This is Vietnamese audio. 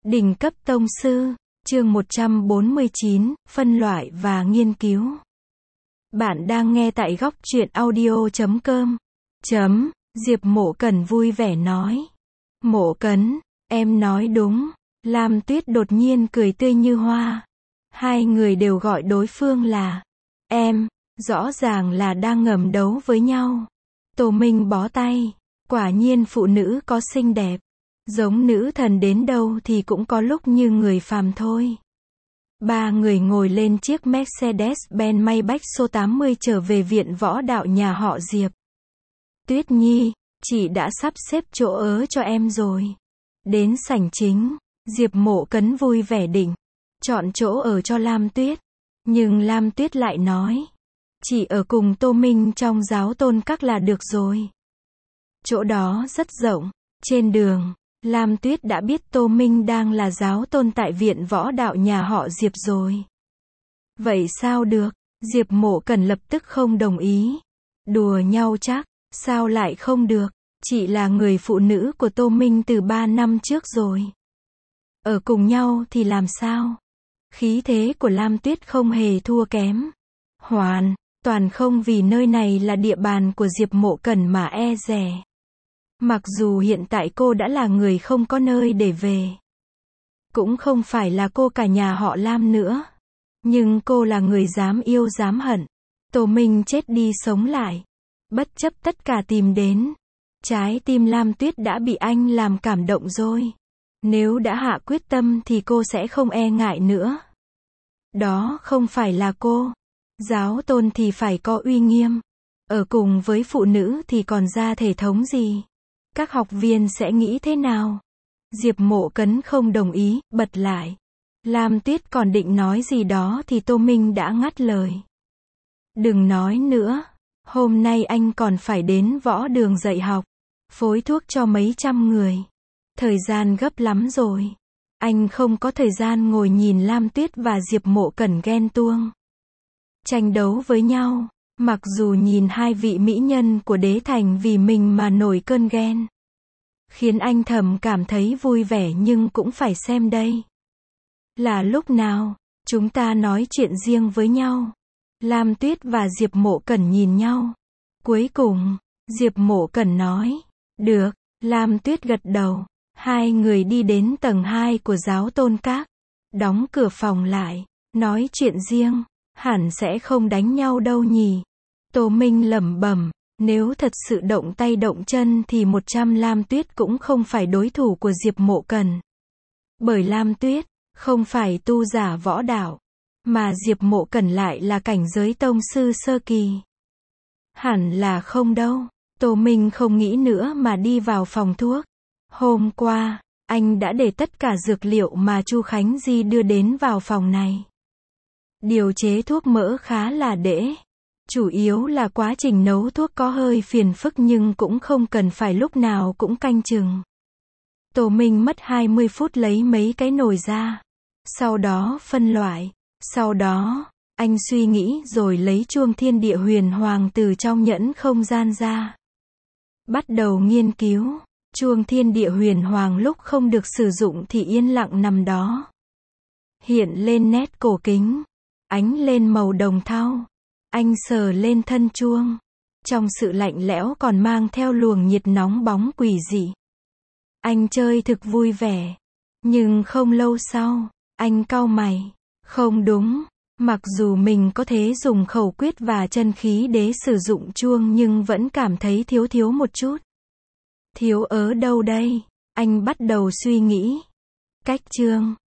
Đỉnh cấp tông sư, chương 149, phân loại và nghiên cứu. Bạn đang nghe tại góc truyện audio.com. Diệp Mộ Cẩn vui vẻ nói. Mộ Cẩn, em nói đúng. Lam Tuyết đột nhiên cười tươi như hoa. Hai người đều gọi đối phương là em, rõ ràng là đang ngầm đấu với nhau. Tô Minh bó tay. Quả nhiên phụ nữ có xinh đẹp. Giống nữ thần đến đâu thì cũng có lúc như người phàm thôi. Ba người ngồi lên chiếc Mercedes-Benz Maybach số 80 trở về viện võ đạo nhà họ Diệp. Tuyết Nhi, chị đã sắp xếp chỗ ở cho em rồi. Đến sảnh chính, Diệp Mộ Cẩn vui vẻ định chọn chỗ ở cho Lam Tuyết. Nhưng Lam Tuyết lại nói, chị ở cùng Tô Minh trong giáo tôn các là được rồi. Chỗ đó rất rộng. Trên đường, Lam Tuyết đã biết Tô Minh đang là giáo tôn tại viện võ đạo nhà họ Diệp rồi. Vậy sao được? Diệp Mộ Cẩn lập tức không đồng ý. Đùa nhau chắc, sao lại không được? Chị là người phụ nữ của Tô Minh từ 3 năm trước rồi. Ở cùng nhau thì làm sao? Khí thế của Lam Tuyết không hề thua kém. Hoàn toàn không vì nơi này là địa bàn của Diệp Mộ Cẩn mà e dè. Mặc dù hiện tại cô đã là người không có nơi để về. Cũng không phải là cô cả nhà họ Lam nữa. Nhưng cô là người dám yêu dám hận. Tô Minh chết đi sống lại. Bất chấp tất cả tìm đến. Trái tim Lam Tuyết đã bị anh làm cảm động rồi. Nếu đã hạ quyết tâm thì cô sẽ không e ngại nữa. Đó không phải là cô. Giáo tôn thì phải có uy nghiêm. Ở cùng với phụ nữ thì còn ra thể thống gì? Các học viên sẽ nghĩ thế nào? Diệp Mộ Cẩn không đồng ý, bật lại. Lam Tuyết còn định nói gì đó thì Tô Minh đã ngắt lời. Đừng nói nữa. Hôm nay anh còn phải đến võ đường dạy học. Phối thuốc cho mấy trăm người. Thời gian gấp lắm rồi. Anh không có thời gian ngồi nhìn Lam Tuyết và Diệp Mộ Cẩn ghen tuông. Tranh đấu với nhau. Mặc dù nhìn hai vị mỹ nhân của đế thành vì mình mà nổi cơn ghen. Khiến anh thầm cảm thấy vui vẻ nhưng cũng phải xem đây. Là lúc nào, chúng ta nói chuyện riêng với nhau. Lam Tuyết và Diệp Mộ Cẩn nhìn nhau. Cuối cùng, Diệp Mộ Cẩn nói. Được, Lam Tuyết gật đầu. Hai người đi đến tầng 2 của giáo tôn các. Đóng cửa phòng lại. Nói chuyện riêng. Hẳn sẽ không đánh nhau đâu nhỉ. Tô Minh lẩm bẩm, nếu thật sự động tay động chân thì 100 Lam Tuyết cũng không phải đối thủ của Diệp Mộ Cẩn. Bởi Lam Tuyết không phải tu giả võ đạo, mà Diệp Mộ Cẩn lại là cảnh giới tông sư sơ kỳ. Hẳn là không đâu. Tô Minh không nghĩ nữa mà đi vào phòng thuốc. Hôm qua, anh đã để tất cả dược liệu mà Chu Khánh Di đưa đến vào phòng này. Điều chế thuốc mỡ khá là dễ. Chủ yếu là quá trình nấu thuốc có hơi phiền phức nhưng cũng không cần phải lúc nào cũng canh chừng. Tô Minh mất 20 phút lấy mấy cái nồi ra. Sau đó phân loại. Sau đó, anh suy nghĩ rồi lấy chuông thiên địa huyền hoàng từ trong nhẫn không gian ra. Bắt đầu nghiên cứu. Chuông thiên địa huyền hoàng lúc không được sử dụng thì yên lặng nằm đó. Hiện lên nét cổ kính. Ánh lên màu đồng thau. Anh sờ lên thân chuông. Trong sự lạnh lẽo còn mang theo luồng nhiệt nóng bóng quỷ dị. Anh chơi thực vui vẻ. Nhưng không lâu sau, anh cau mày. Không đúng. Mặc dù mình có thể dùng khẩu quyết và chân khí để sử dụng chuông nhưng vẫn cảm thấy thiếu một chút. Thiếu ở đâu đây? Anh bắt đầu suy nghĩ. Cách chương.